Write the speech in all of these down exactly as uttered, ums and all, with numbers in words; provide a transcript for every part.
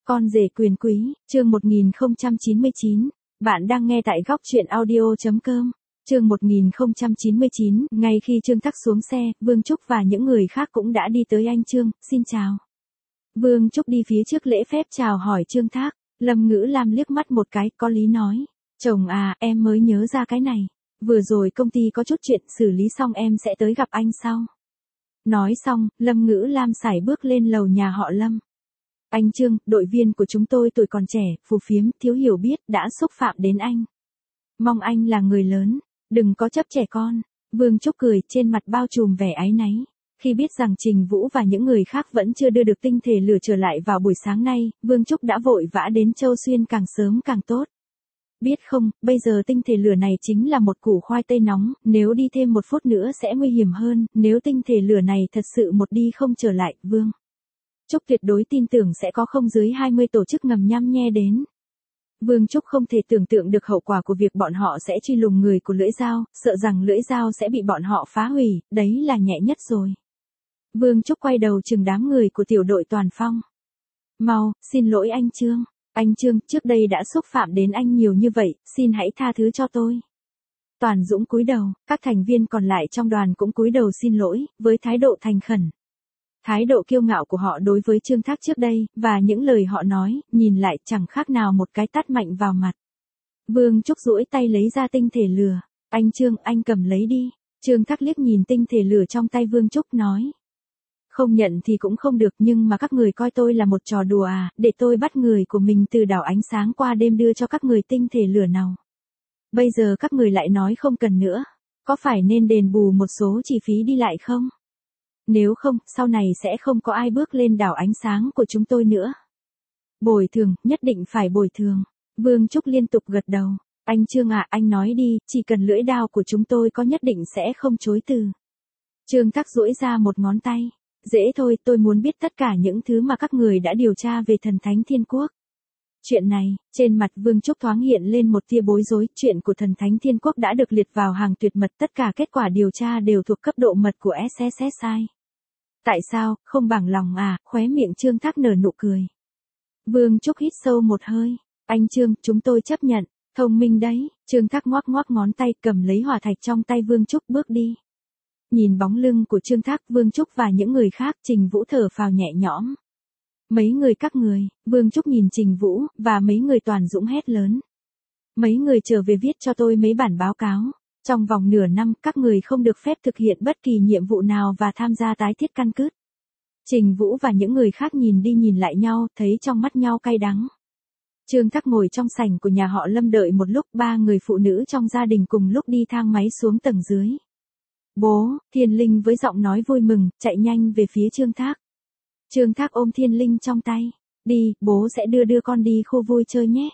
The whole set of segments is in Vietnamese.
Con rể quyền quý, chương một nghìn không trăm chín mươi chín. Bạn đang nghe tại góc truyện audio chấm com. Chương một nghìn không trăm chín mươi chín, ngay khi Trương Thác xuống xe, Vương Trúc và những người khác cũng đã đi tới anh Trương, xin chào. Vương Trúc đi phía trước lễ phép chào hỏi Trương Thác, Lâm Ngữ Lam liếc mắt một cái, có lý nói. Chồng à, em mới nhớ ra cái này. Vừa rồi công ty có chút chuyện xử lý xong em sẽ tới gặp anh sau. Nói xong, Lâm Ngữ Lam sải bước lên lầu nhà họ Lâm. Anh Trương, đội viên của chúng tôi tuổi còn trẻ, phù phiếm, thiếu hiểu biết, đã xúc phạm đến anh. Mong anh là người lớn, đừng có chấp trẻ con. Vương Trúc cười, trên mặt bao trùm vẻ áy náy. Khi biết rằng Trình Vũ và những người khác vẫn chưa đưa được tinh thể lửa trở lại vào buổi sáng nay, Vương Trúc đã vội vã đến Châu Xuyên càng sớm càng tốt. Biết không, bây giờ tinh thể lửa này chính là một củ khoai tây nóng, nếu đi thêm một phút nữa sẽ nguy hiểm hơn, nếu tinh thể lửa này thật sự một đi không trở lại, Vương Trúc tuyệt đối tin tưởng sẽ có không dưới hai mươi tổ chức ngầm nhăm nhe đến. Vương Trúc không thể tưởng tượng được hậu quả của việc bọn họ sẽ truy lùng người của lưỡi dao, sợ rằng lưỡi dao sẽ bị bọn họ phá hủy, đấy là nhẹ nhất rồi. Vương Trúc quay đầu chừng đám người của tiểu đội Toàn Phong. Mau, xin lỗi anh Trương. Anh Trương, trước đây đã xúc phạm đến anh nhiều như vậy, xin hãy tha thứ cho tôi. Toàn Dũng cúi đầu, các thành viên còn lại trong đoàn cũng cúi đầu xin lỗi, với thái độ thành khẩn. Thái độ kiêu ngạo của họ đối với Trương Thác trước đây, và những lời họ nói, nhìn lại chẳng khác nào một cái tát mạnh vào mặt. Vương Trúc duỗi tay lấy ra tinh thể lửa. Anh Trương, anh cầm lấy đi. Trương Thác liếc nhìn tinh thể lửa trong tay Vương Trúc nói. Không nhận thì cũng không được, nhưng mà các người coi tôi là một trò đùa à, để tôi bắt người của mình từ đảo ánh sáng qua đêm đưa cho các người tinh thể lửa nào. Bây giờ các người lại nói không cần nữa. Có phải nên đền bù một số chi phí đi lại không? Nếu không, sau này sẽ không có ai bước lên đảo ánh sáng của chúng tôi nữa. Bồi thường, nhất định phải bồi thường. Vương Trúc liên tục gật đầu. Anh Trương ạ, anh nói đi, chỉ cần lưỡi đao của chúng tôi có nhất định sẽ không chối từ. Trương Thác duỗi ra một ngón tay. Dễ thôi, tôi muốn biết tất cả những thứ mà các người đã điều tra về thần thánh thiên quốc. Chuyện này, trên mặt Vương Trúc thoáng hiện lên một tia bối rối, chuyện của thần thánh thiên quốc đã được liệt vào hàng tuyệt mật, tất cả kết quả điều tra đều thuộc cấp độ mật của ét ét ét i. Tại sao, không bằng lòng à, khóe miệng Trương Thác nở nụ cười. Vương Trúc hít sâu một hơi. Anh Trương, chúng tôi chấp nhận, thông minh đấy. Trương Thác ngoắc ngoắc ngón tay cầm lấy hỏa thạch trong tay Vương Trúc bước đi. Nhìn bóng lưng của Trương Thác, Vương Trúc và những người khác, Trình Vũ thở phào nhẹ nhõm. Mấy người các người, Vương Trúc nhìn Trình Vũ, và mấy người Toàn Dũng hét lớn. Mấy người trở về viết cho tôi mấy bản báo cáo. Trong vòng nửa năm, các người không được phép thực hiện bất kỳ nhiệm vụ nào và tham gia tái thiết căn cước. Trình Vũ và những người khác nhìn đi nhìn lại nhau, thấy trong mắt nhau cay đắng. Trương Thác ngồi trong sảnh của nhà họ Lâm đợi một lúc, ba người phụ nữ trong gia đình cùng lúc đi thang máy xuống tầng dưới. Bố, Thiên Linh với giọng nói vui mừng, chạy nhanh về phía Trương Thác. Trương Thác ôm Thiên Linh trong tay. Đi, bố sẽ đưa đưa con đi khu vui chơi nhé.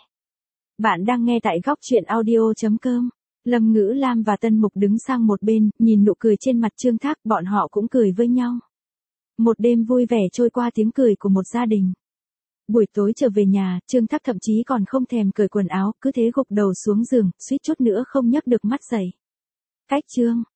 Bạn đang nghe tại góc truyện audio chấm com. Lâm Ngữ Lam và Tân Mục đứng sang một bên, nhìn nụ cười trên mặt Trương Thác, bọn họ cũng cười với nhau. Một đêm vui vẻ trôi qua tiếng cười của một gia đình. Buổi tối trở về nhà, Trương Thác thậm chí còn không thèm cởi quần áo, cứ thế gục đầu xuống giường, suýt chút nữa không nhấc được mắt dậy. Cách Trương,